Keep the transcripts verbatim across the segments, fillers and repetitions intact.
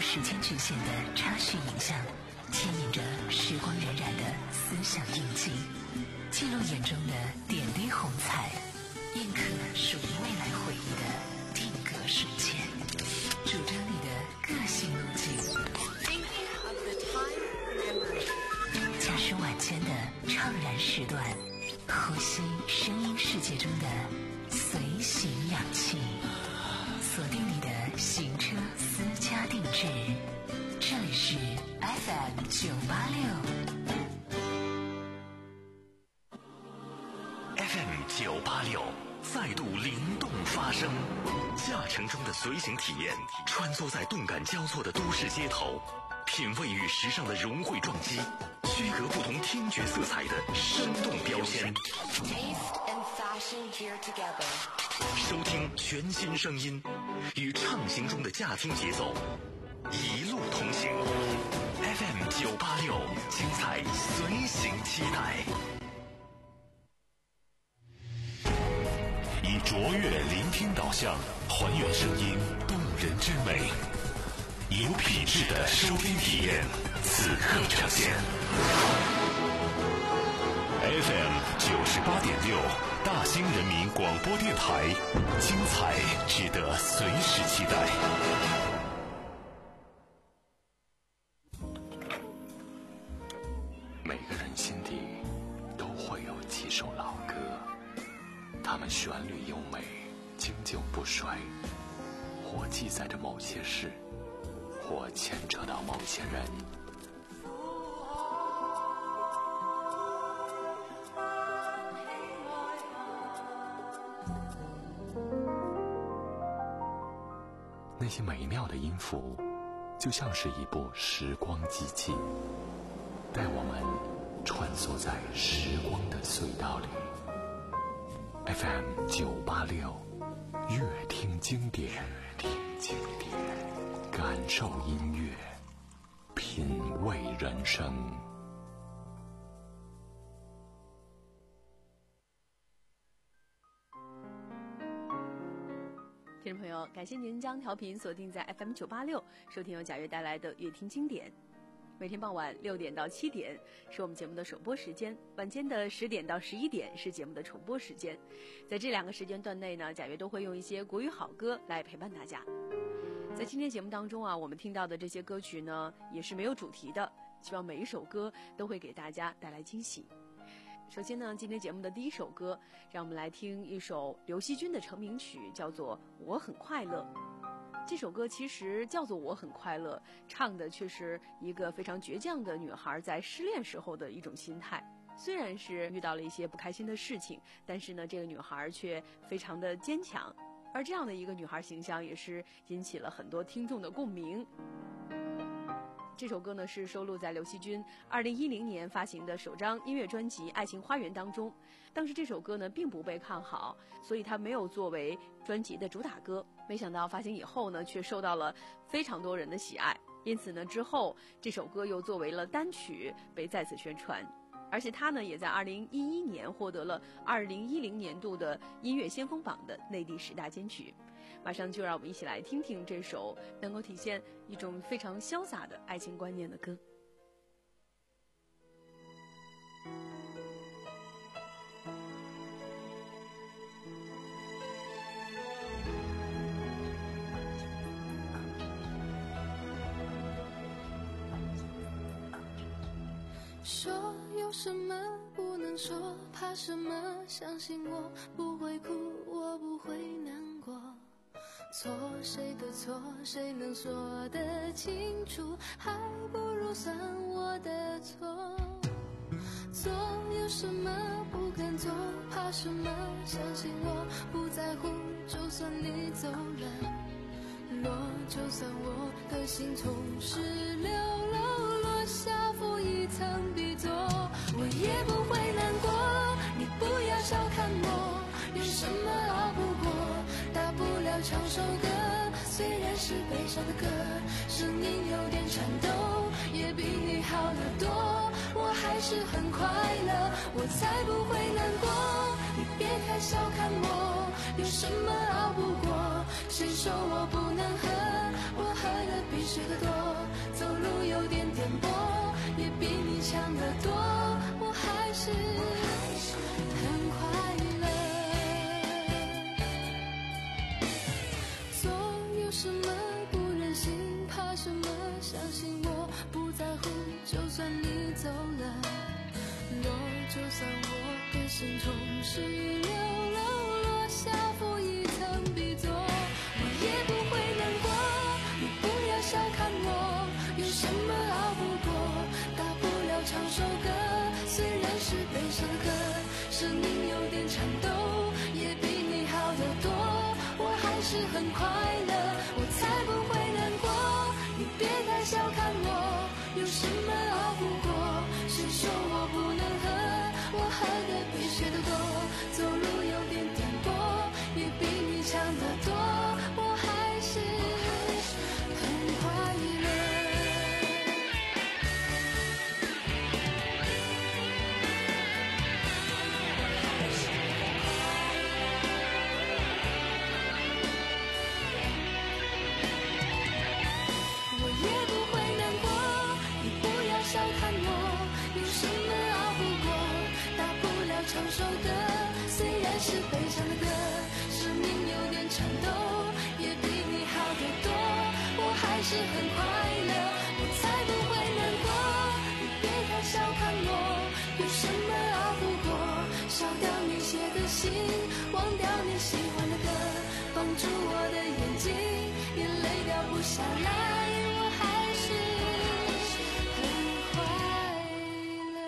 时间局限的插叙影像，牵引着时光荏苒的思想印记，记录眼中的点滴红彩，印刻属于未来回忆的定格瞬间，主张你的个性路径，驾驶晚间的怅然时段，呼吸声音世界中的随行氧气，锁定你的行车私家定制，这里是 F M 九八六 F M 九八六再度灵动发声，驾乘中的随行体验，穿梭在动感交错的都市街头，品味与时尚的融汇撞击，区隔不同听觉色彩的生动标签。收听全新声音，与畅行中的驾听节奏一路同行。 F M 九八六，精彩随行期待。以卓越聆听导向，还原声音动人之美，有品质的收听体验，此刻呈现。F M 九十八点六，大兴人民广播电台，精彩值得随时期待。 每个人心底都会有几首老歌，它们旋律优美，经久不衰，或记载着某些事，或牵扯到某些人。那些美妙的音符，就像是一部时光机器，带我们穿梭在时光的隧道里。F M 九八六，乐听经典，乐听经典，感受音乐，品味人生。 听众朋友，感谢您将调频锁定在 F M 九八六，收听由贾悦带来的乐听经典。每天傍晚六点到七点是我们节目的首播时间，晚间的十点到十一点是节目的重播时间。在这两个时间段内呢，贾悦都会用一些国语好歌来陪伴大家。在今天节目当中啊，我们听到的这些歌曲呢，也是没有主题的，希望每一首歌都会给大家带来惊喜。首先呢，今天节目的第一首歌，让我们来听一首刘惜君的成名曲，叫做《我很快乐》。这首歌其实叫做《我很快乐》，唱的却是一个非常倔强的女孩在失恋时候的一种心态。虽然是遇到了一些不开心的事情，但是呢，这个女孩却非常的坚强。而这样的一个女孩形象，也是引起了很多听众的共鸣。这首歌呢是收录在刘惜君二零一零年发行的首张音乐专辑《爱情花园》当中。当时这首歌呢并不被看好，所以它没有作为专辑的主打歌。没想到发行以后呢，却受到了非常多人的喜爱。因此呢，之后这首歌又作为了单曲被再次宣传。而且它呢也在二零一一年获得了二零一零年度的音乐先锋榜的内地十大金曲。马上就让我们一起来听听这首能够体现一种非常潇洒的爱情观念的歌。 说有什么不能说，怕什么，相信我不会哭，我不会难过。错谁的错，谁能说得清楚，还不如算我的错。做有什么不敢做，怕什么，相信我不在乎，就算你走了，落就算我的心从十六楼落下负一层笔座，我也不会难过。你不要小看我，有什么熬不过，大不了唱首歌，虽然是悲伤的歌，声音有点颤抖，也比你好得多。我还是很快乐，我才不会难过。你别太小看我，有什么熬不过，谁说我不能喝？ 我喝的比谁的多，走路有点颠簸，也比你强得多，我还是很快乐。做有什么不忍心，怕什么，相信我不在乎，就算你走了，落就算我的心从十一六楼落下负一层壁座，我也不会难过，你不要小看我，有什么熬不过，大不了唱首歌，虽然是悲伤的歌，声音有点颤抖，也比你好得多，我还是很快乐，我才不会难过，你别太小看我，有什么熬不过，谁说我不能喝，我喝的比谁的多，走路有点颠簸，也比你强得多，我还是很快乐。我也不会难过，你不要小看我，有什么熬不过，大不了唱首歌，虽然是悲伤的歌，生命有点颤抖，也比你好得多，我还是很快乐，我才不会难过，你别太小看我，有什么熬不过，烧掉你写的信，忘掉你喜欢的歌，绑住我的眼睛，眼泪掉不下来，我还是很快乐。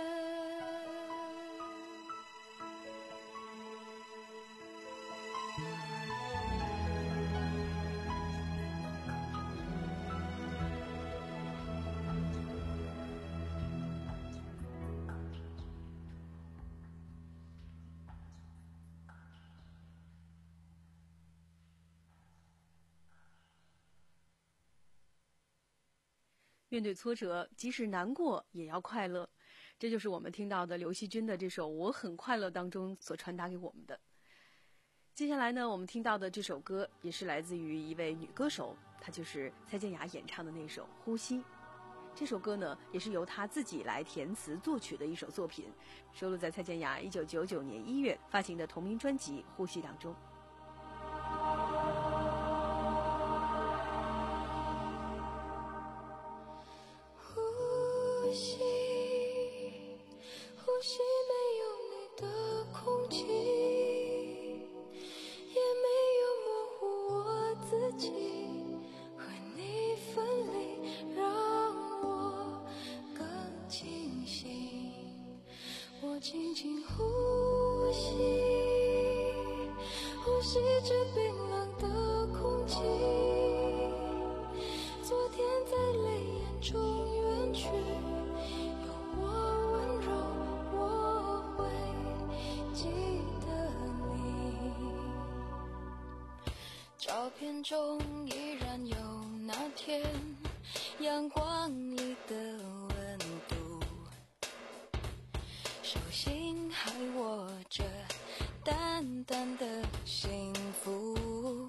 面对挫折，即使难过也要快乐，这就是我们听到的刘惜君的这首《我很快乐》当中所传达给我们的。接下来呢，我们听到的这首歌也是来自于一位女歌手，她就是蔡健雅演唱的那首《呼吸》。这首歌呢，也是由她自己来填词作曲的一首作品，收录在蔡健雅一九九九年一月发行的同名专辑《呼吸》当中。 呼吸，呼吸，没有你的空气，也没有模糊我自己，和你分离让我更清醒，我轻轻呼吸，呼吸着冰冷的空气，昨天在泪眼中远去，有我温柔，我会记得你。照片中依然有那天阳光里的温度，手心还握着淡淡的幸福，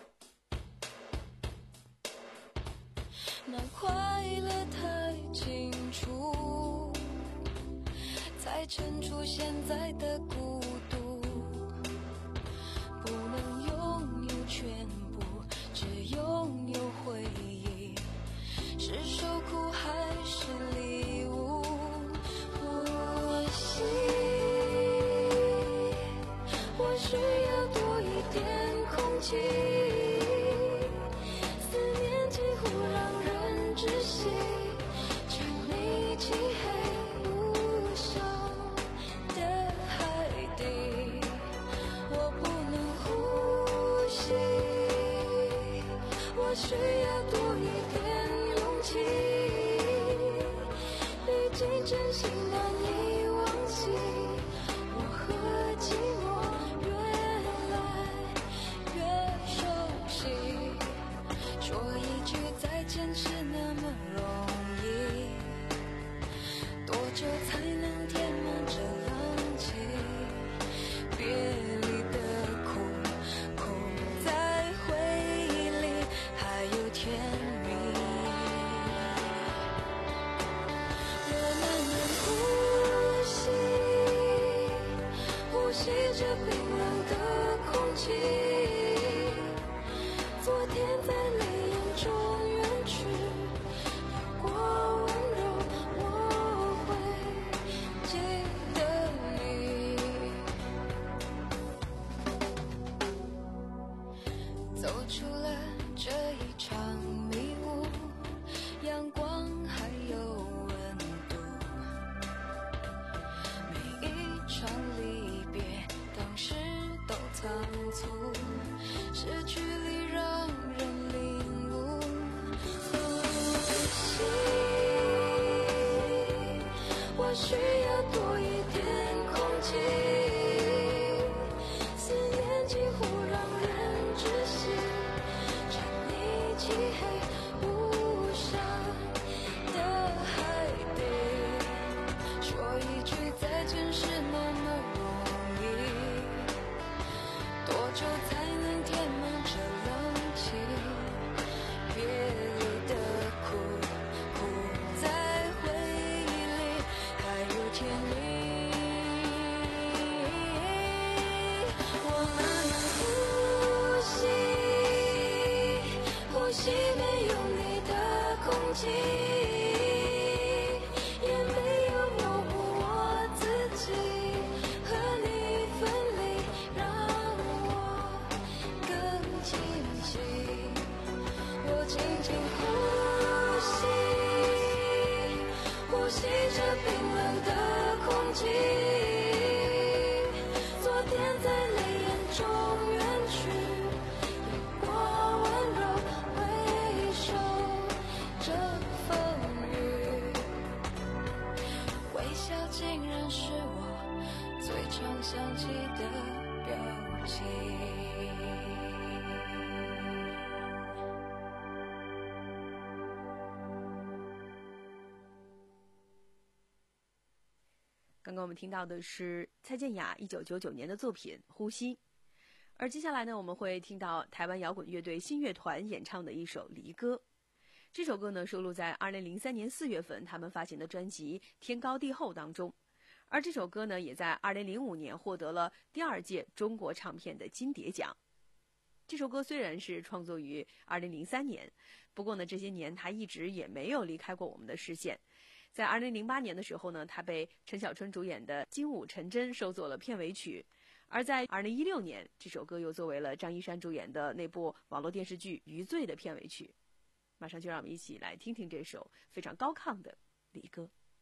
那快乐太清楚，才衬出现在的孤独，不能拥有全部，只拥有回忆，是受苦还是礼物？呼吸，我需要多一点空气，思念几乎让人窒息，沉溺漆黑无声的海底，我不能呼吸，我需要多一点勇气，历经真心难以忘记，我和寂寞越来越熟悉，说一句再见是那么容易，多久才能填满这冷气？别离的苦，苦在回忆里，还有甜冰冷的空气，昨天在泪眼中远去，有过温柔我会记得你。走出了这一场迷雾，阳光还有温度，每一场离别当时都仓促，失去里让人领悟。呼吸，我需要多一点空气，思念几乎让人窒息，沉溺漆黑无声的海底，说一句再见是那么容易，多久才能填满这冷气？别离的苦，苦在回忆里还如甜蜜。我慢慢呼吸，呼吸没有你的空气，也没有模糊我自己，和你分离让我更清晰。我轻轻呼吸，呼吸着冰冷的空气，昨天在泪眼中远去，有过温柔回首这风雨，微笑竟然是我最常想起的表情。 刚刚我们听到的是蔡健雅一九九九年的作品《呼吸》，而接下来呢，我们会听到台湾摇滚乐队新乐团演唱的一首《离歌》。这首歌呢，收录在二零零三年四月份他们发行的专辑《天高地厚》当中，而这首歌呢，也在二零零五年获得了第二届中国唱片的金碟奖。这首歌虽然是创作于二零零三年，不过呢，这些年它一直也没有离开过我们的视线。在二零零八年的时候呢，他被陈小春主演的《精武陈真》收作了片尾曲，而在二零一六年，这首歌又作为了张一山主演的那部网络电视剧《余罪》的片尾曲。马上就让我们一起来听听这首非常高亢的《离歌》。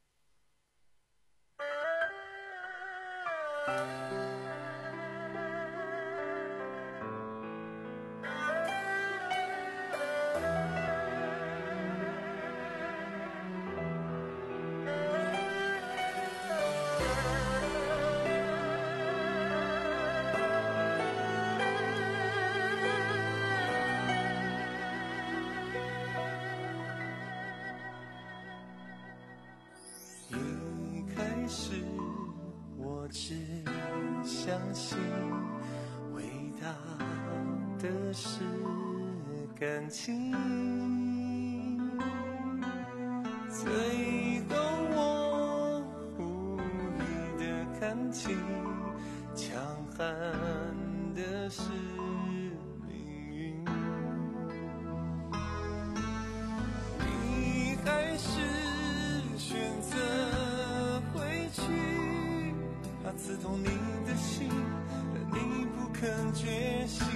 只相信伟大的是感情，最后我无意的看清，强悍的是命运。你还是选择回去，怕刺痛你的心，但你不肯觉醒。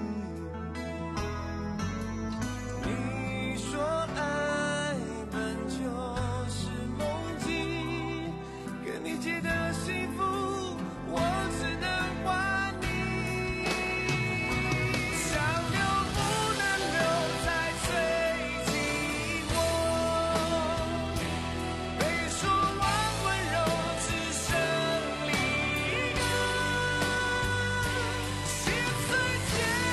你说爱本就是梦境，跟你借的幸福，我只能还你。想留不能留，才最寂寞。别说完温柔，只剩离歌。心碎前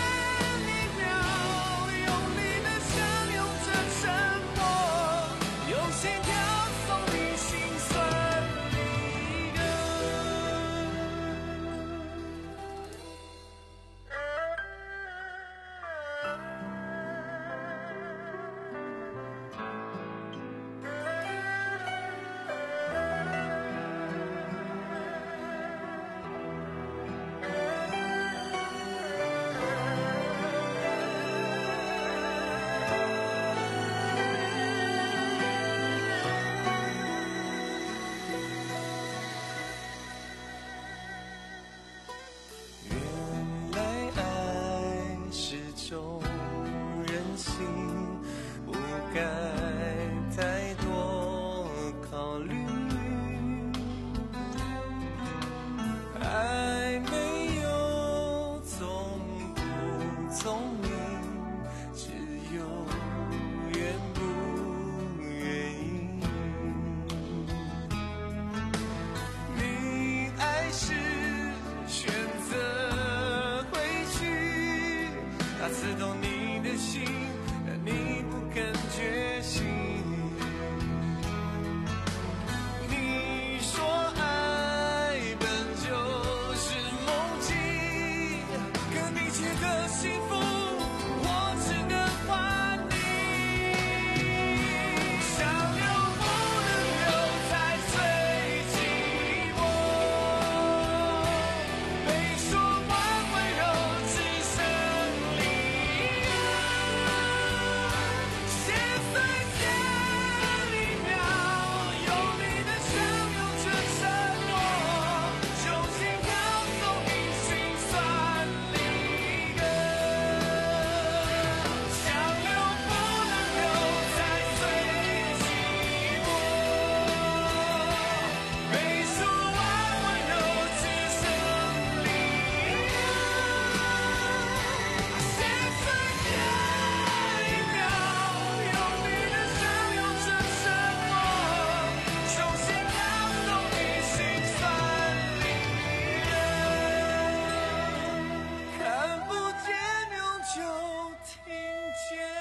懂你的心，但你不肯觉醒。你说爱本就是梦境，可你觉得幸福我只能还你。想留不能留，才最寂寞。没说完温柔，只剩离人。现在前一秒，用你的笑用着沉默，重新跳动你心酸离人。想留不能留，才最寂寞。没说完温柔，只剩离人。现在前一秒，用你的笑用着沉默，重新跳动你心酸离人。看不见永久听见。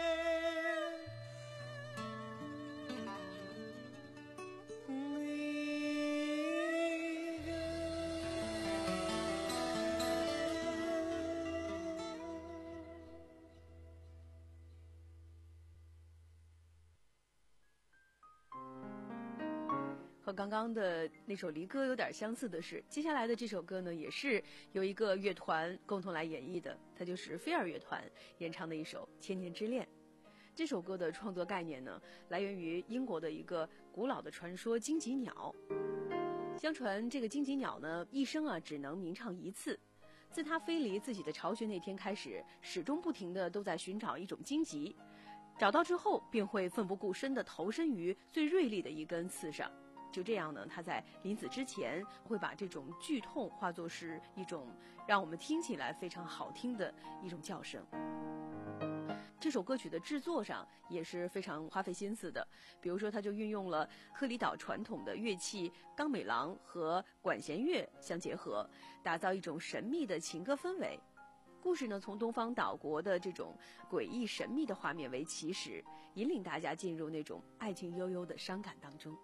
和刚刚的那首离歌有点相似的是，接下来的这首歌呢，也是由一个乐团共同来演绎的，它就是飞儿乐团演唱的一首《千年之恋》。这首歌的创作概念呢，来源于英国的一个古老的传说——荆棘鸟。相传这个荆棘鸟呢，一生啊只能鸣唱一次。自它飞离自己的巢穴那天开始，始终不停的都在寻找一种荆棘，找到之后便会奋不顾身地投身于最锐利的一根刺上。就这样呢，他在临死之前会把这种剧痛化作是一种让我们听起来非常好听的一种叫声。这首歌曲的制作上也是非常花费心思的，比如说他就运用了克里岛传统的乐器冈美郎和管弦乐相结合，打造一种神秘的情歌氛围。故事呢，从东方岛国的这种诡异神秘的画面为起始，引领大家进入那种爱情悠悠的伤感当中。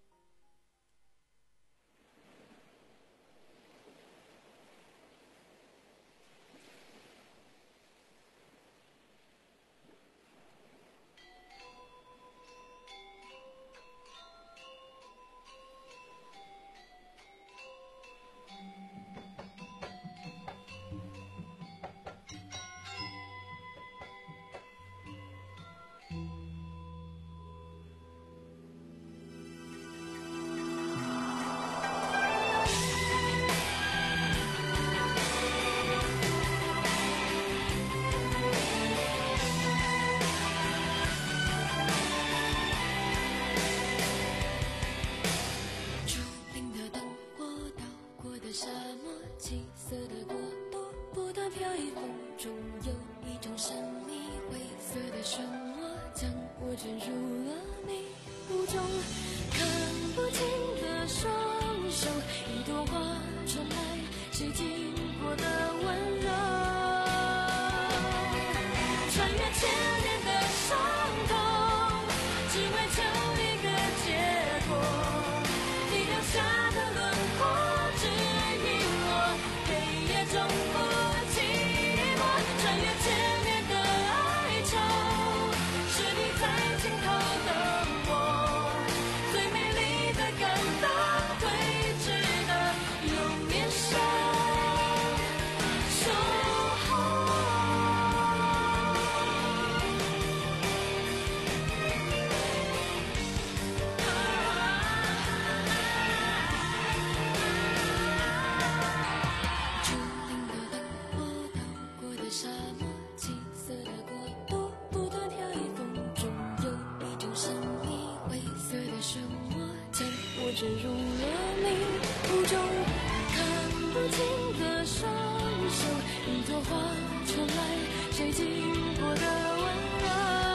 坠入了迷雾中，看不清的双手，一朵花传来谁经过的温柔，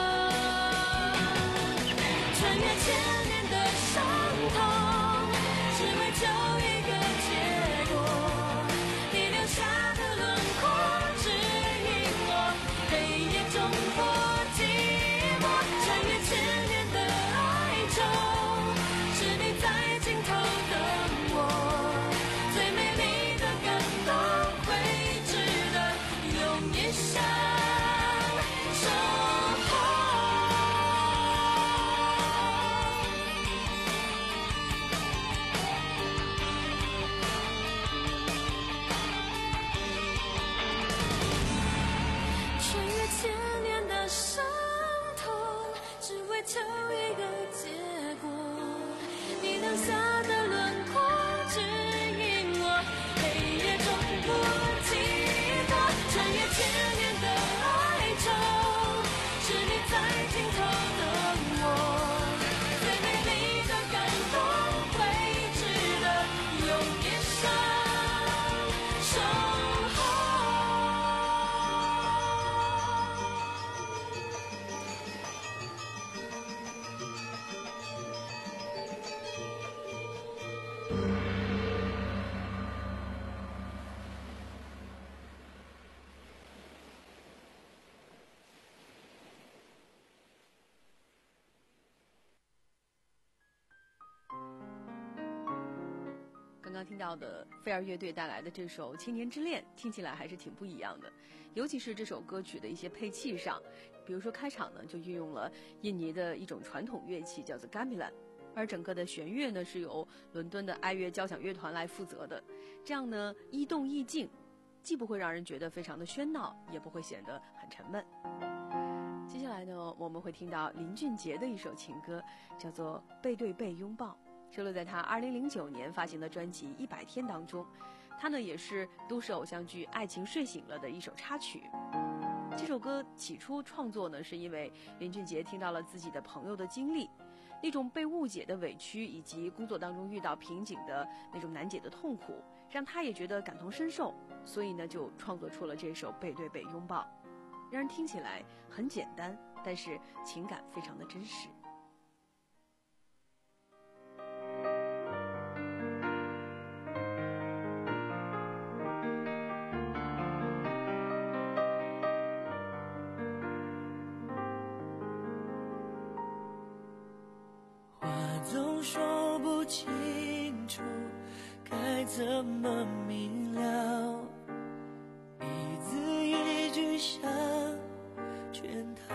穿越千年的伤痛，只为求一个结果，你留下的轮廓指引我，黑刚刚听到的飞儿乐队带来的这首《千年之恋》，听起来还是挺不一样的，尤其是这首歌曲的一些配器上，比如说开场呢就运用了印尼的一种传统乐器叫做 gamelan， 而整个的弦乐呢是由伦敦的爱乐交响乐团来负责的，这样呢一动一静，既不会让人觉得非常的喧闹，也不会显得很沉闷。接下来呢，我们会听到林俊杰的一首情歌，叫做《背对背拥抱》，收录在他二零零九年发行的专辑《一百天》当中。它呢也是都市偶像剧《爱情睡醒了》的一首插曲。这首歌起初创作呢，是因为林俊杰听到了自己的朋友的经历，那种被误解的委屈，以及工作当中遇到瓶颈的那种难解的痛苦，让他也觉得感同身受，所以呢就创作出了这首《背对背拥抱》。让人听起来很简单，但是情感非常的真实。 话总说不清楚，该怎么明了，一字一句像圈套，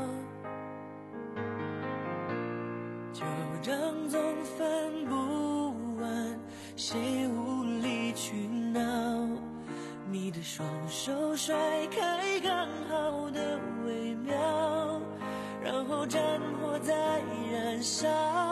旧账总翻不完，谁无理取闹，你的双手甩开刚好的微妙，然后战火在燃烧，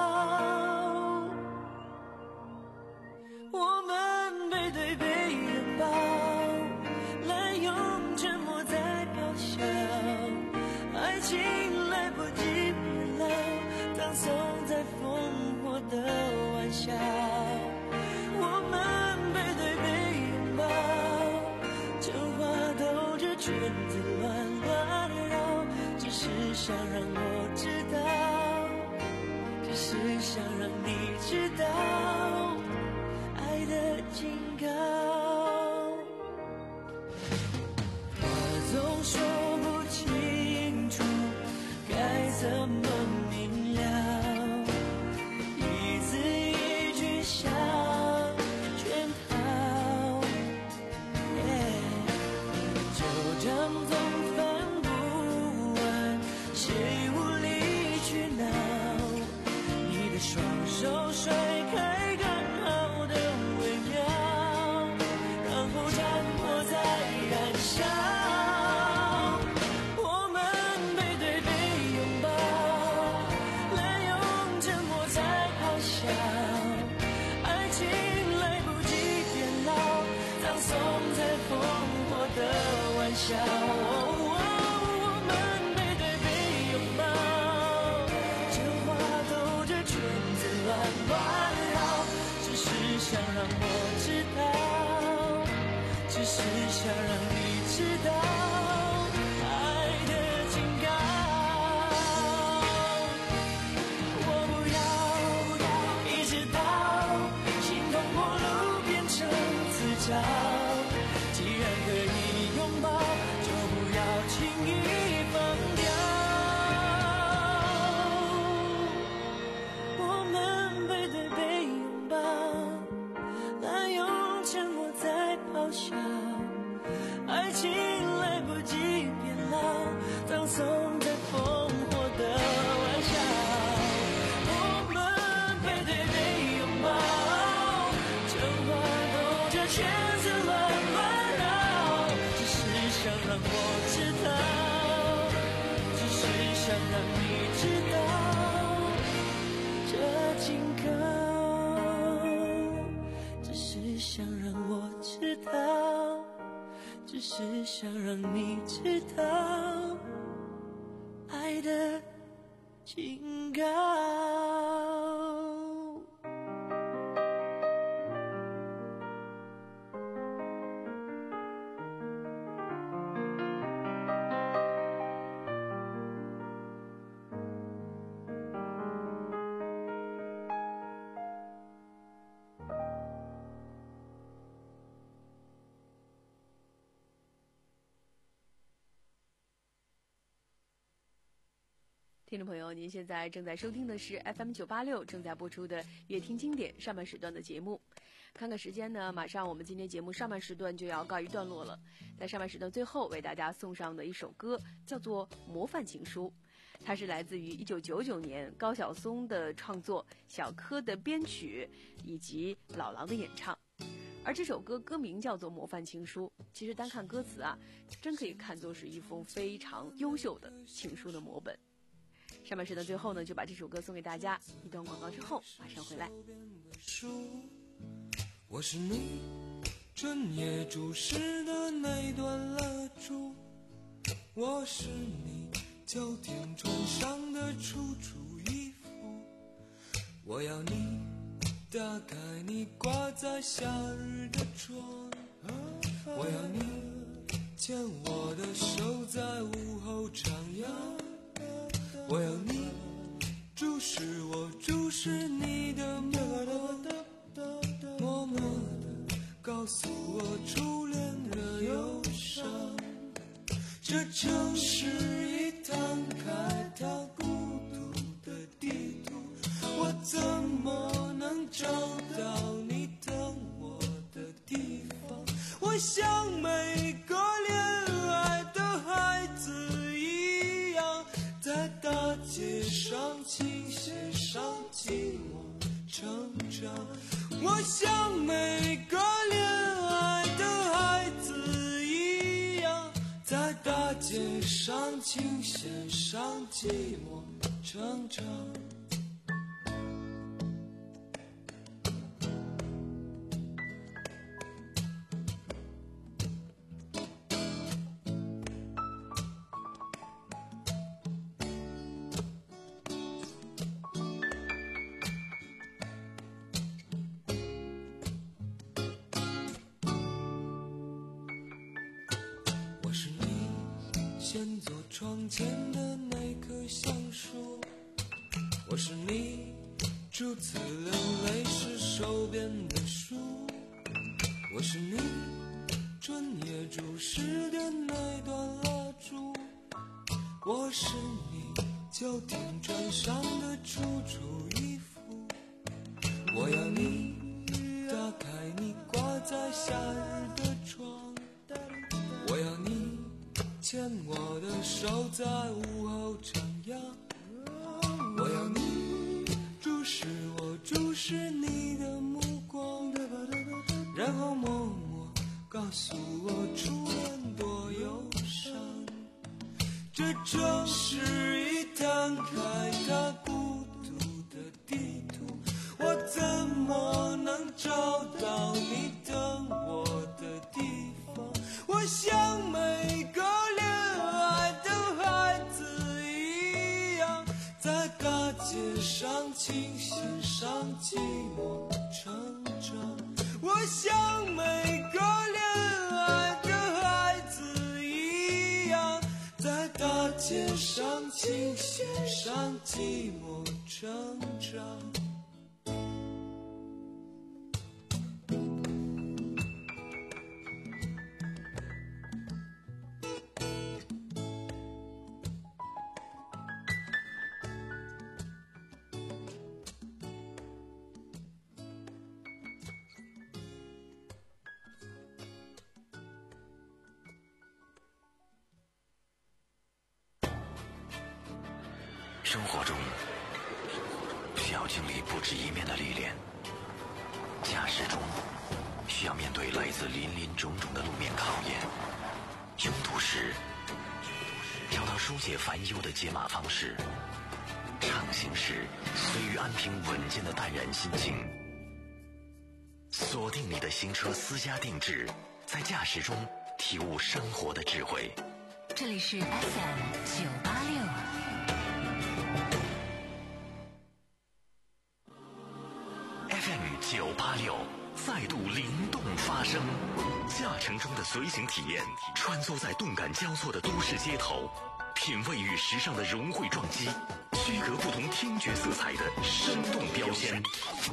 我们背对背拥抱，滥用沉默在咆哮，爱情来不及变老，葬送在烽火的玩笑，我们背对背拥抱，真话兜着圈子乱乱绕，只是想让我知道，只是想让你知道爱的警告。话总说不清楚，该怎么明了，一字一句像圈套，旧账总翻不完，谁无理取闹，你的双手甩开刚好的微妙，然后战火在燃烧，我们背对背拥抱，滥用沉默在咆哮，爱情来不及变老，葬送在烽火的玩笑，我们背对背拥抱，真话兜着圈子乱乱绕，只是想让我知道，只是想让你知道爱的警告，我不要一直到心痛陌路变成自嘲，既然可以拥抱，就不要轻易放掉，我们背对背拥抱，滥用沉默在咆哮，爱情来不及变老，葬送在烽火的玩笑，我们背对背拥抱，真话兜着圈子乱乱绕，只是想让我知道，只是想让你知道这警告，只是想让我知道，只是想让你知道爱的警告。 听众朋友，您现在正在收听的是 F M 九八六正在播出的乐听经典上半时段的节目。 看看时间呢，马上我们今天节目上半时段就要告一段落了。在上半时段最后为大家送上的一首歌叫做《模范情书》，它是来自于一九九九年高晓松的创作，小柯的编曲以及老狼的演唱。而这首歌歌名叫做《模范情书》，其实单看歌词啊，真可以看作是一封非常优秀的情书的摹本。上半时段最后呢，就把这首歌送给大家。一段广告之后马上回来。 我是你整夜注视的那段蜡烛，我是你秋天穿上的楚楚衣服，我要你打开你挂在夏日的窗，我要你牵我的手在午后徜徉，我要你注视我注视你的目光，默默地告诉我初恋的忧伤。这城市已摊开它孤独的地图，我怎么能找到你等我的地方？我像每个恋爱的孩子一样，在大街上倾斜上寂寞成长。我像每个恋爱的孩子一样，在大街上倾斜上寂寞成长。先坐窗前的那棵橡树，我是你初次流泪时手边的书，我是你春夜注视的那段蜡烛，我是你秋天穿上的楚楚衣服，我要你打开你挂在夏日的窗，我要你牵我的手在午后徜徉，我要你注视我注视你的目光，然后默默告诉我初恋多忧伤。这城市已摊开它孤独的地图，我怎么能找到你等我的地方？我像每个街上倾斜上寂寞成长，我像每个恋爱的孩子一样，在大街上倾斜上寂寞成长。 生活中需要经历不止一面的历练，驾驶中需要面对来自林林种种的路面考验，拥堵时找到疏解烦忧的解码方式，畅行时随遇安平稳健的淡然心境。锁定你的行车私家定制，在驾驶中体悟生活的智慧。 这里是 F M 九八六。 F M 九八六再度灵动发声，驾乘中的随行体验，穿梭在动感交错的都市街头，品味与时尚的融汇撞击，区隔不同听觉色彩的生动标签。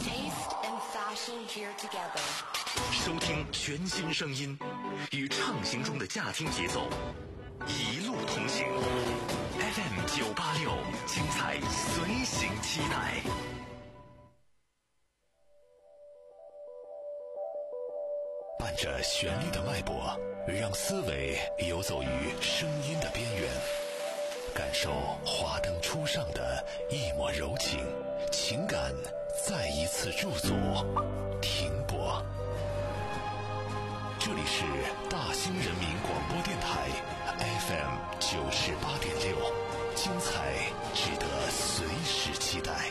收听全新声音，与畅行中的驾听节奏，一路同行。F M 九八六，精彩随行期待。 伴着旋律的脉搏，让思维游走于声音的边缘，感受华灯初上的一抹柔情，情感再一次驻足停泊。这里是大兴人民广播电台 F M 九十八点六，精彩值得随时期待。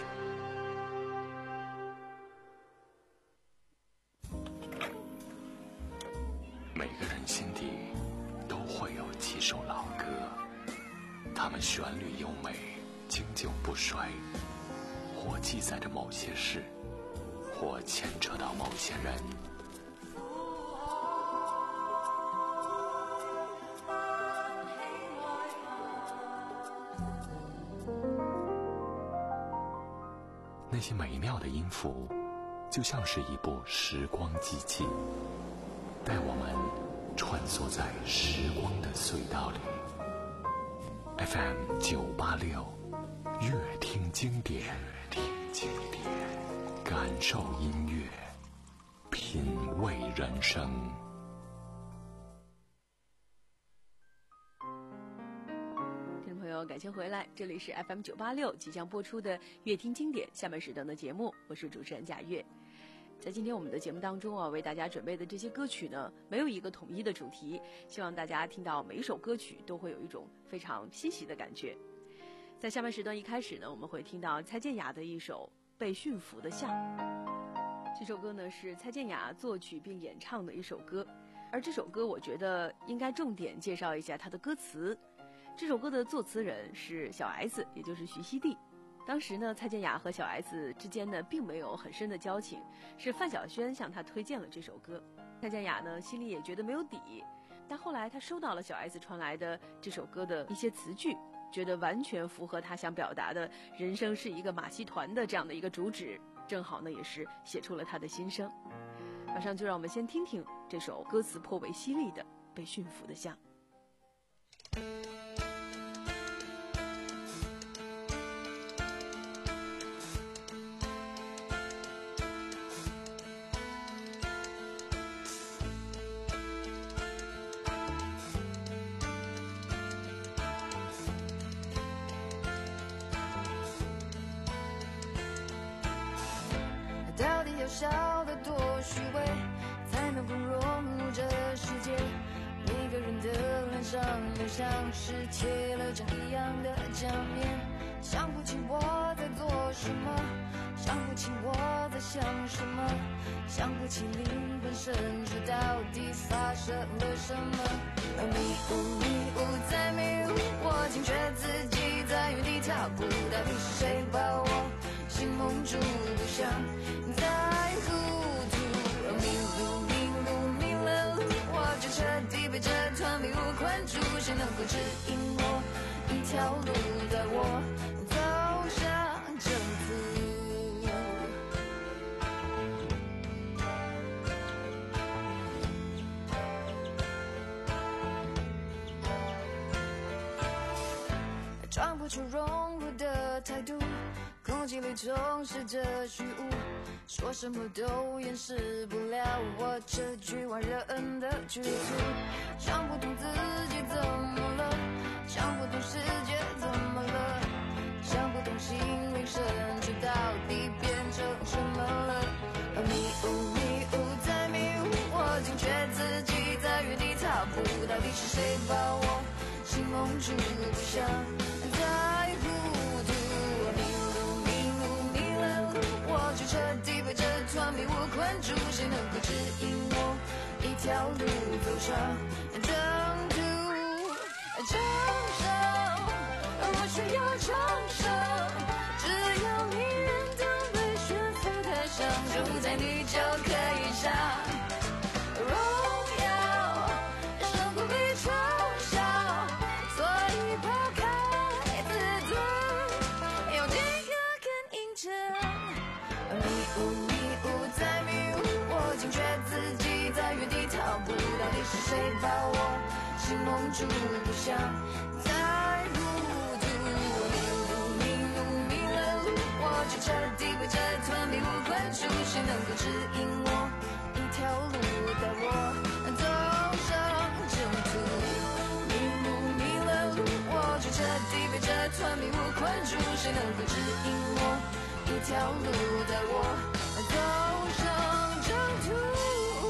每个人心底都会有几首老歌，它们旋律优美，经久不衰，或记载着某些事，或牵扯到某些人。那些美妙的音符，就像是一部时光机器，带我们穿梭在时光的隧道里。 F M 九八六，乐听经典，乐听经典，感受音乐，品味人生。 听众朋友，感谢回来，这里是 F M 九八六即将播出的乐听经典下半时段的节目，我是主持人贾月。在今天我们的节目当中啊，为大家准备的这些歌曲呢，没有一个统一的主题，希望大家听到每一首歌曲都会有一种非常欣喜的感觉。在下半时段一开始呢，我们会听到蔡健雅的一首《被驯服的象》。这首歌呢是蔡健雅作曲并演唱的一首歌，而这首歌我觉得应该重点介绍一下它的歌词。这首歌的作词人是小 S， 也就是徐熙娣。当时呢，蔡健雅和小 S 之间呢并没有很深的交情，是范晓萱向她推荐了这首歌。蔡健雅呢心里也觉得没有底，但后来她收到了小 S 传来的这首歌的一些词句，觉得完全符合她想表达的人生是一个马戏团的这样的一个主旨，正好呢也是写出了她的心声。马上就让我们先听听这首歌词颇为犀利的《被驯服的象》。 到底要笑得多虚伪，才能够融入这世界？每个人的脸上都像是贴了张一样的假面，想不清我在做什么，想不清我在想什么，想不起灵魂深处到底发生了什么。迷雾迷雾在迷雾，我惊觉自己在原地踏步，到底是谁把我心蒙住，不想再糊涂。迷路迷路迷了路，我就彻底被这团迷雾困住，谁能够指引我一条路，带我走向征服。装不出融入的态度，空气里充斥着虚无，说什么都掩饰不了我这局外人的局促。想不通自己怎么了，想不通世界怎么了，想不通心灵深处到底变成什么了。迷雾迷雾在迷雾，我惊觉自己在原地踏步，到底是谁把我心蒙住，不想再糊涂。迷路迷路迷了路，我就彻底被这团迷雾困住，谁能够指引我一条路走上征途？长生，我需要长生，只要你认同被驯服的象，就在你就可以上荣耀，胜过被嘲笑，所以抛开自尊，用尽可更硬撑。迷雾迷雾在迷雾，我惊觉自己在原地踏步，到底是谁把我心蒙住，不想再糊涂。迷路迷路迷了路，我就彻底被这团迷雾困住，谁能够指引我一条条路带我走上征途。迷路迷了路，我就彻底被这团迷雾困住，谁能够指引我一条路带我走上征途。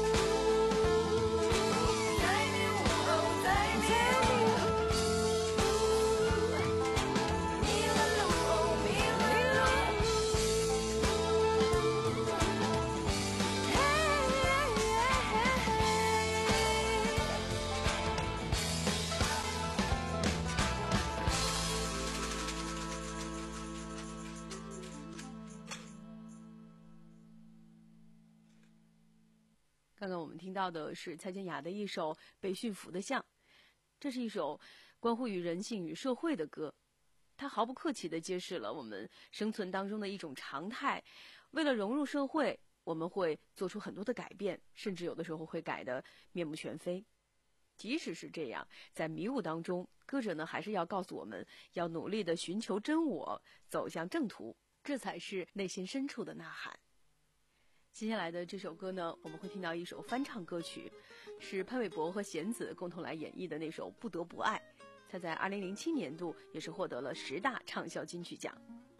刚刚我们听到的是蔡健雅的一首《被驯服的象》，这是一首关乎于人性与社会的歌，它毫不客气地揭示了我们生存当中的一种常态。为了融入社会，我们会做出很多的改变，甚至有的时候会改得面目全非。即使是这样，在迷雾当中，歌者呢还是要告诉我们，要努力地寻求真我，走向正途，这才是内心深处的呐喊。接下来的这首歌呢，我们会听到一首翻唱歌曲，是潘玮柏和弦子共同来演绎的那首《不得不爱》，它在二零零七年度也是获得了十大畅销金曲奖。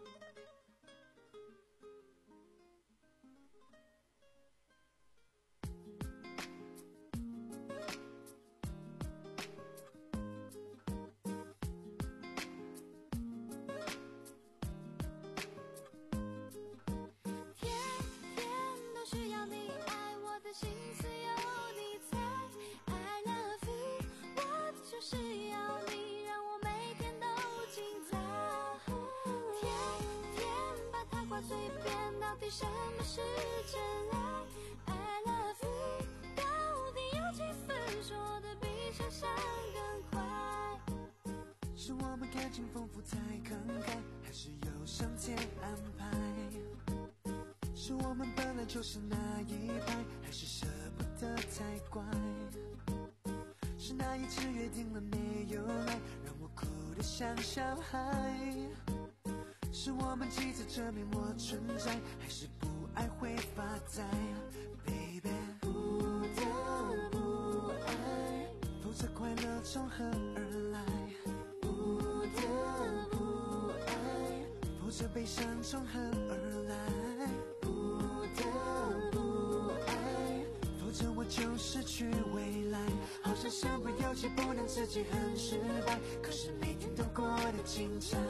什么是真爱 I love you 到底有几分说的比想象更快？ 是我们感情丰富才慷慨，还是有上天安排？是我们本来就是那一派，还是舍不得太乖？是那一次约定了没有来，让我哭得像小孩？是我们几次证明我存在，还是不爱会发呆 Baby 不得不爱，否则快乐从何而来？不得不爱，否则悲伤从何而来？不得不爱，否则我就失去未来。好像身不由己，不能自己很失败，可是每天都过得精彩。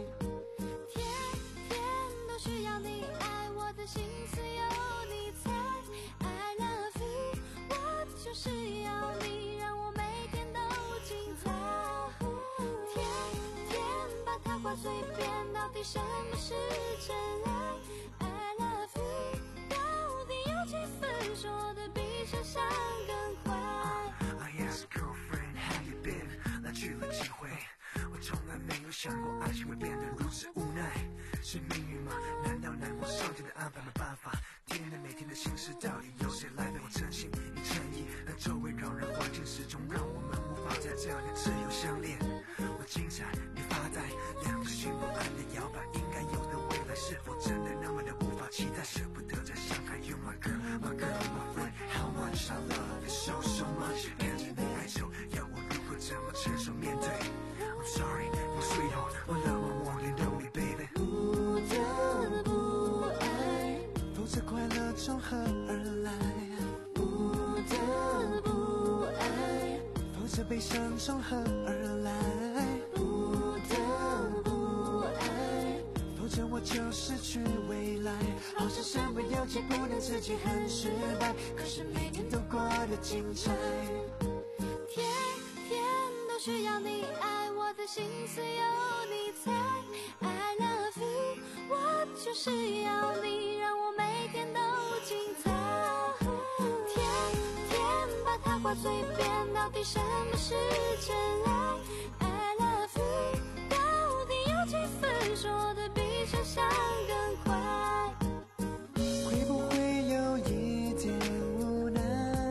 需要你爱我的心思有你猜 I love you 我就是要你让我每天都精彩。天天把它挂嘴边，到底什么是真爱 I love you 到底有几分说的比想象更快？ I asked girlfriend how you been 来去了几回，我从来没有想过爱情会变得如此无奈。是命运吗？难道难我上天的安排没办法？天的每天的心事到底由谁来陪我真心与诚意？那周围让人环境始终让我们无法在这里自由相恋。我精彩，你发呆，两个心不安的摇摆，应该有的未来是否真的那么的无法期待？舍不得再伤害 You my girl, my girl, my friend How much I love you so so much 看着你哀愁，要我如何怎么承受面对 I'm sorry, my sweetheart My love, my one and only baby 不得不爱， 否则快乐从何而来？ 不得不爱， 否则悲伤从何而来？ 不得不爱， 否则我就失去未来。好像身不由己，不能自己很失败，可是每天都过得精彩。 天天都需要你爱我的心思有你猜 I love you 我就是要你让我每天都精彩。天天把它挂嘴边，到底什么是真爱 I love you 到底有几分说的比想象更快？ 会不会有一点无奈？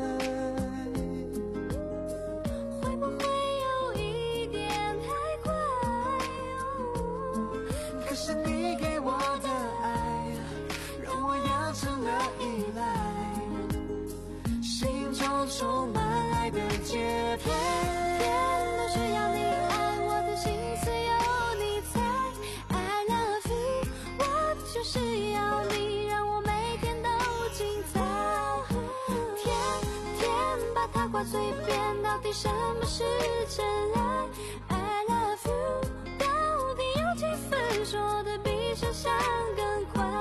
会不会有一点太快？ 可是你给我的爱，让我养成了依赖。 挂嘴边，到底什么是真爱 I love you 到底有几分说的比想象更快。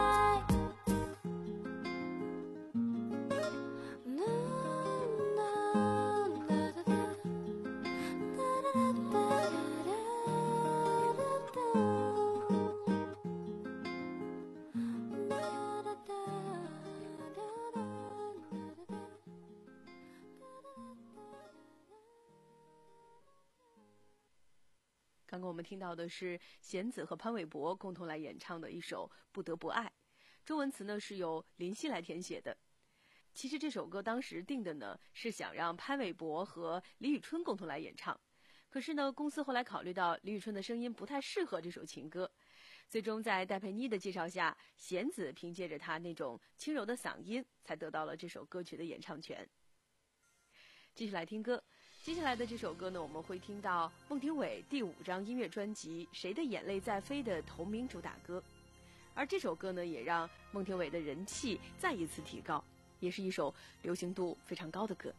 刚刚我们听到的是弦子和潘玮柏共同来演唱的一首《不得不爱》，中文词呢是由林夕来填写的。其实这首歌当时定的呢是想让潘玮柏和李宇春共同来演唱，可是呢公司后来考虑到李宇春的声音不太适合这首情歌，最终在戴佩妮的介绍下，弦子凭借着她那种轻柔的嗓音才得到了这首歌曲的演唱权。继续来听歌，接下来的这首歌呢，我们会听到孟庭苇第五张音乐专辑《谁的眼泪在飞》的同名主打歌，而这首歌呢，也让孟庭苇的人气再一次提高，也是一首流行度非常高的歌。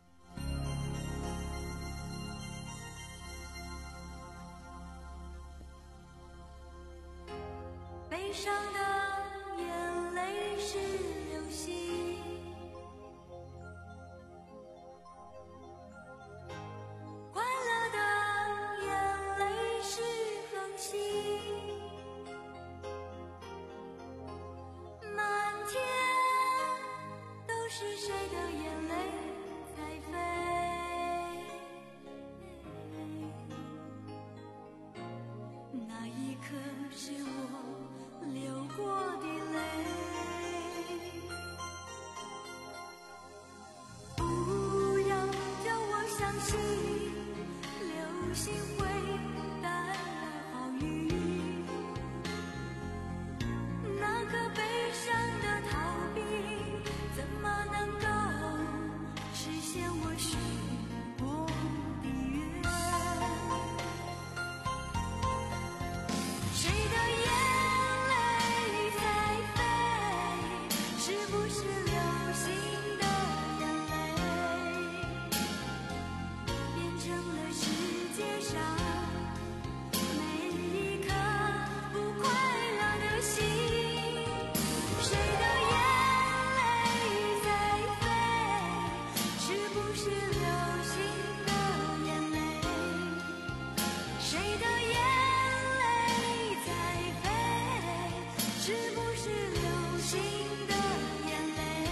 悲伤的眼泪是流星，快乐的眼泪是恒星，满天都是谁的眼泪在飞，那一刻是我流过的泪，不要叫我相信流星会带来好运，那颗悲伤的逃避怎么能够实现我许过的愿？谁的眼泪在飞？是不是流星的眼泪变成了世界上每一颗不快乐的心？谁的眼泪在飞？是不是流星的眼泪？谁的眼泪在飞？是不是流星的眼泪？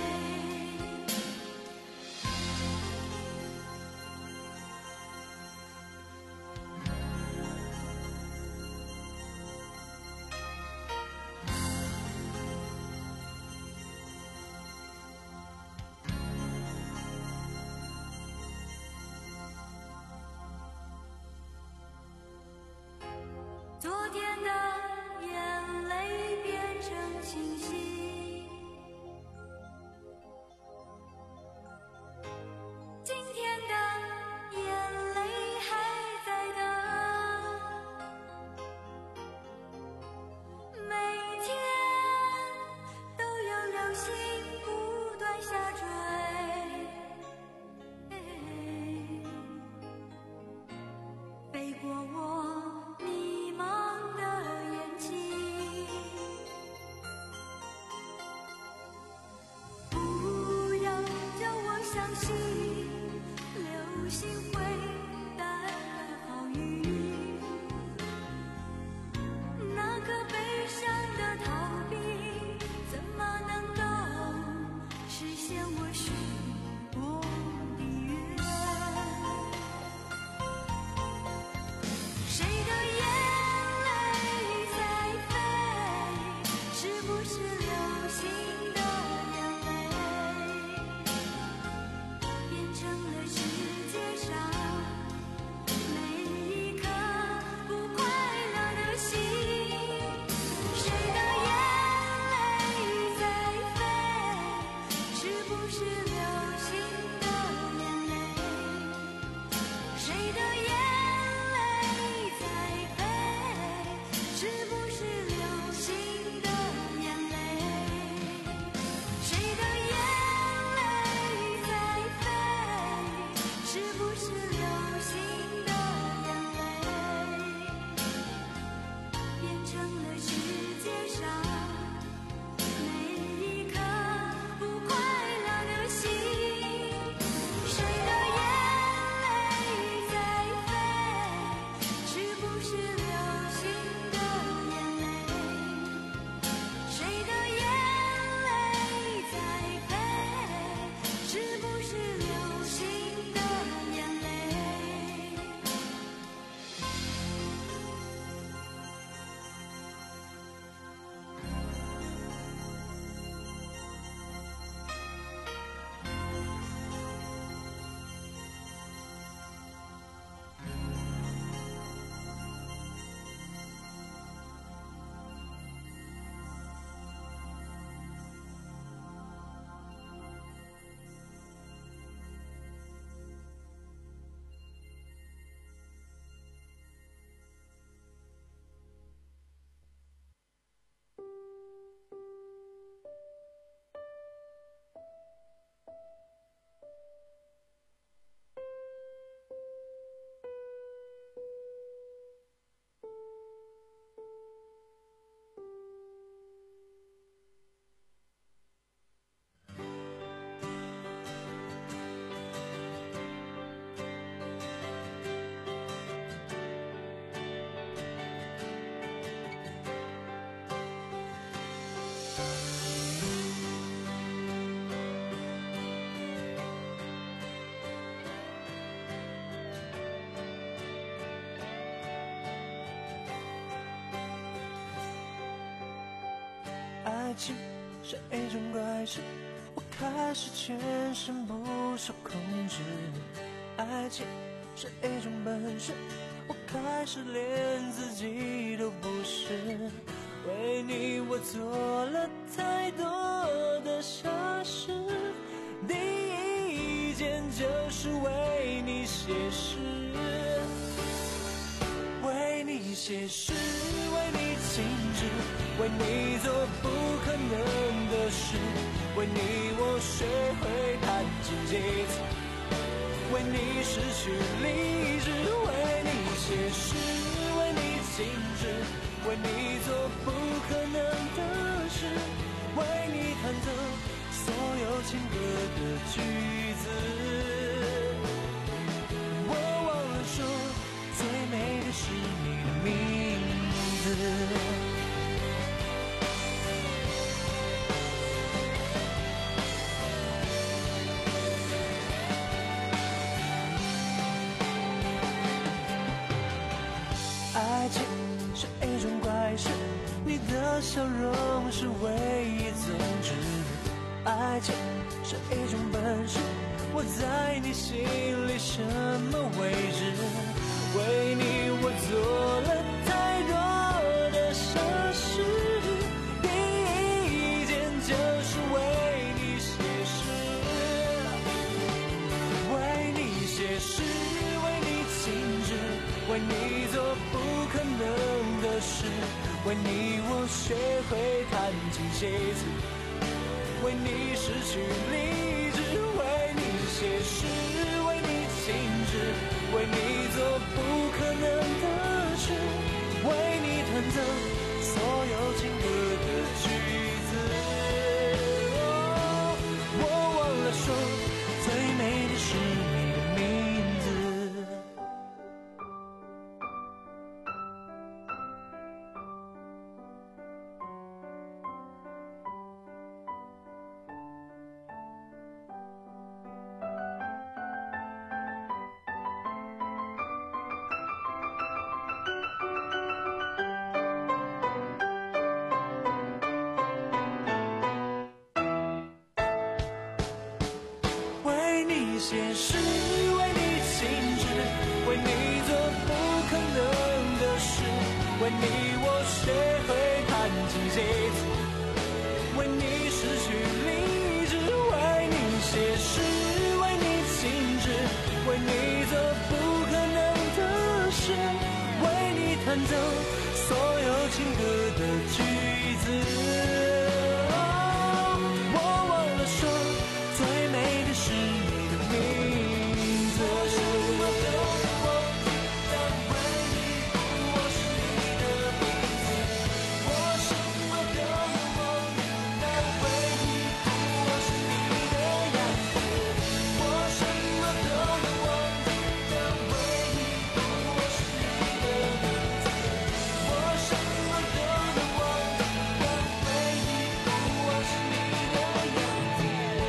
爱情是一种怪事，我开始全身不受控制。爱情是一种本事，我开始连自己都不是。为你我做了太多的傻事，第一件就是为你写诗，为你写诗，为你静止，为你做不可能的事，为你我学会弹琴几次，为你失去理智，为你写诗，为你静止，为你做不可能的事，为你弹奏所有情歌的句子。我忘了说，最美的是你的名字。爱情是一种怪事，你的笑容是唯一宗旨。爱情是一种本事，我在你心里什么位置？为你我做了太多的傻事，第一件就是为你写诗，为你写诗，为你静止，为你做不可能的事，为你我学会弹琴写字，为你失去理智，为你写诗，为你静止，为你做不可能的事，为你弹奏所有情歌的句子。哦，我忘了说，最美的是你的名字。为你写诗，为你静止，为你做不可能的事，为你我学会弹琴写字，为你失去理智，为你写诗，为你静止，为你做不可能的事，为你弹奏所有情歌的句子。我忘了说，最美的是你的名字。我什么都能忘记，但唯一不忘是你的名字。我什么都能忘记，但唯一不忘是你的样子。我什么都能忘记，但唯一不忘是你的名字。我什么都能忘记，但唯一不忘是你的样子。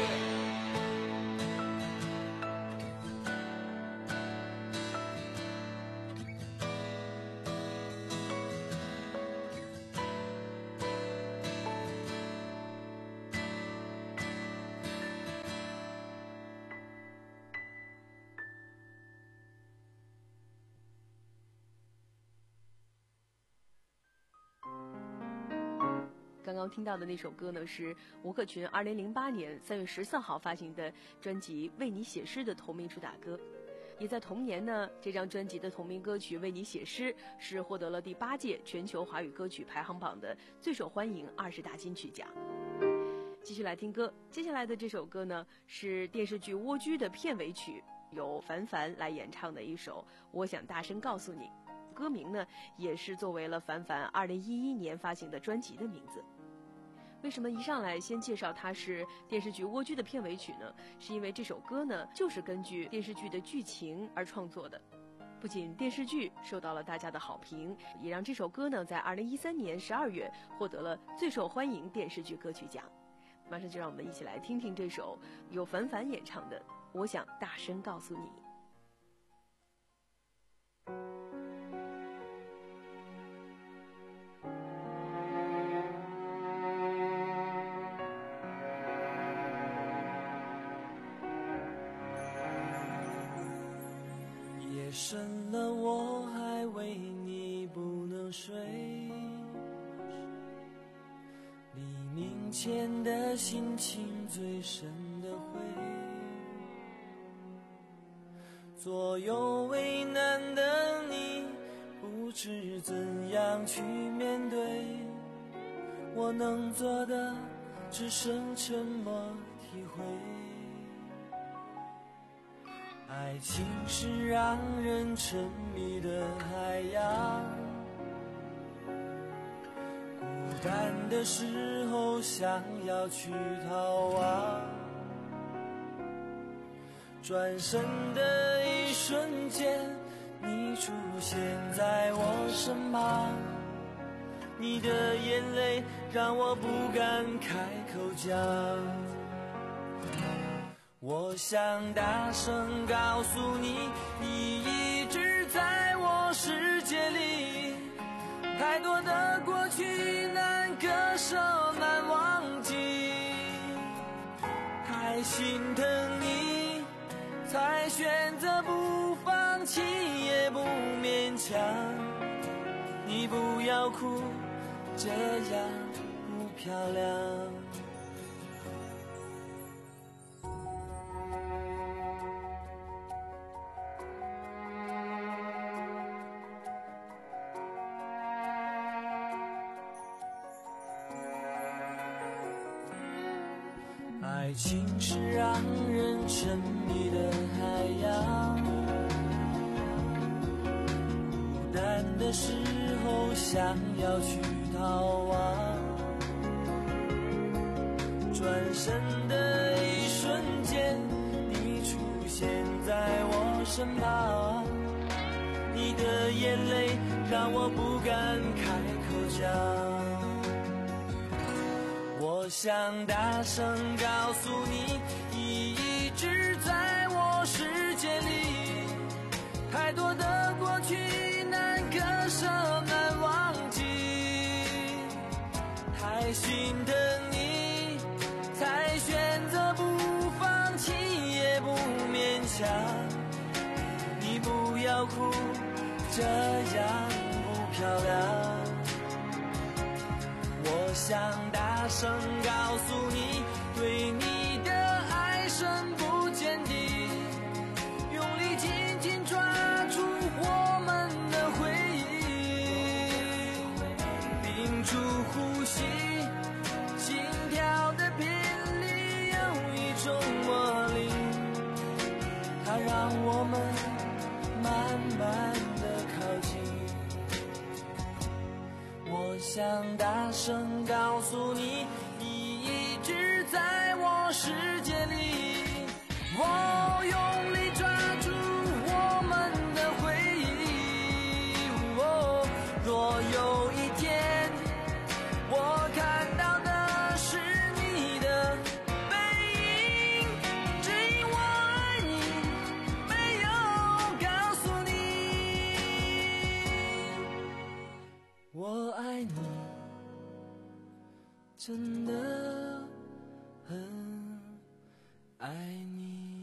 刚刚听到的那首歌呢，是吴克群二零零八年三月十四号发行的专辑《为你写诗》的同名主打歌。也在同年呢，这张专辑的同名歌曲《为你写诗》是获得了第八届全球华语歌曲排行榜的最受欢迎二十大金曲奖。继续来听歌，接下来的这首歌呢，是电视剧《蜗居》的片尾曲，由凡凡来演唱的一首《我想大声告诉你》。歌名呢，也是作为了凡凡二零一一年发行的专辑的名字。为什么一上来先介绍它是电视剧《蜗居》的片尾曲呢？是因为这首歌呢，就是根据电视剧的剧情而创作的。不仅电视剧受到了大家的好评，也让这首歌呢，在二零一三年十二月获得了最受欢迎电视剧歌曲奖。马上就让我们一起来听听这首由凡凡演唱的《我想大声告诉你》。 深了我还为你不能睡，黎明前的心情最深的灰，左右为难的你不知怎样去面对，我能做的只剩沉默体会。爱情是让人沉迷的海洋，孤单的时候想要去逃亡，转身的一瞬间你出现在我身旁，你的眼泪让我不敢开口讲。我想大声告诉你，你一直在我世界里，太多的过去难割舍难忘记，太心疼你才选择不放弃也不勉强，你不要哭，这样不漂亮。爱情是让人沉迷的海洋，孤单的时候想要去逃亡，转身的一瞬间你出现在我身旁，你的眼泪让我不敢开口讲。我想大声告诉你，你一直在我世界里，太多的过去难割舍难忘记，太心疼你才选择不放弃也不勉强，你不要哭，这样不漂亮。我想大声告诉你，对你的爱深不见底，用力紧紧抓住我们的回忆，屏住呼吸，心跳的频率有一种魔力，它让我们慢慢的靠近。我想大声告诉你，你一直在我世界里，我用力抓住我们的回忆，哦，若有一天我看到的是你的背影，只因我爱你没有告诉你，我爱你真的很爱你。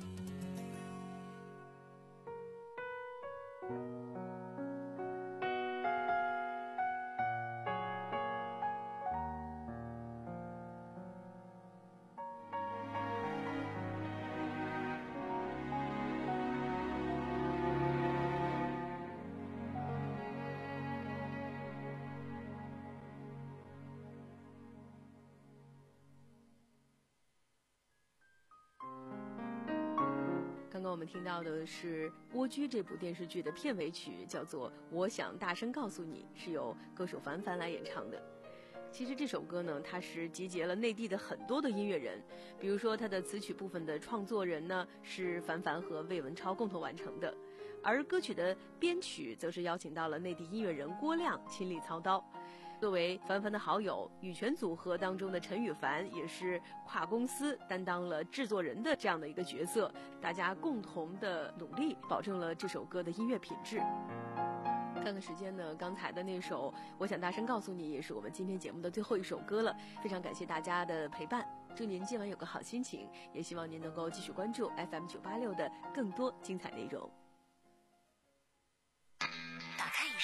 刚刚我们听到的是《蜗居》这部电视剧的片尾曲，叫做《我想大声告诉你》，是由歌手凡凡来演唱的。其实这首歌呢，它是集结了内地的很多的音乐人，比如说它的词曲部分的创作人呢是凡凡和魏文超共同完成的，而歌曲的编曲则是邀请到了内地音乐人郭亮亲力操刀。作为凡凡的好友，羽泉组合当中的陈羽凡也是跨公司担当了制作人的这样的一个角色，大家共同的努力，保证了这首歌的音乐品质。看看时间呢，刚才的那首《我想大声告诉你》也是我们今天节目的最后一首歌了，非常感谢大家的陪伴，祝您今晚有个好心情，也希望您能够继续关注 F M 九八六的更多精彩内容。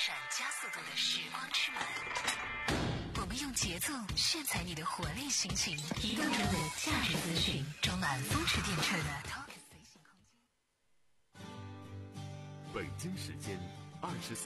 闪加速度的时光之门。我们用节奏炫彩你的活力心情，移动中的价值资讯，装满风驰电掣的 Talk 随行空间。 北京时间二十四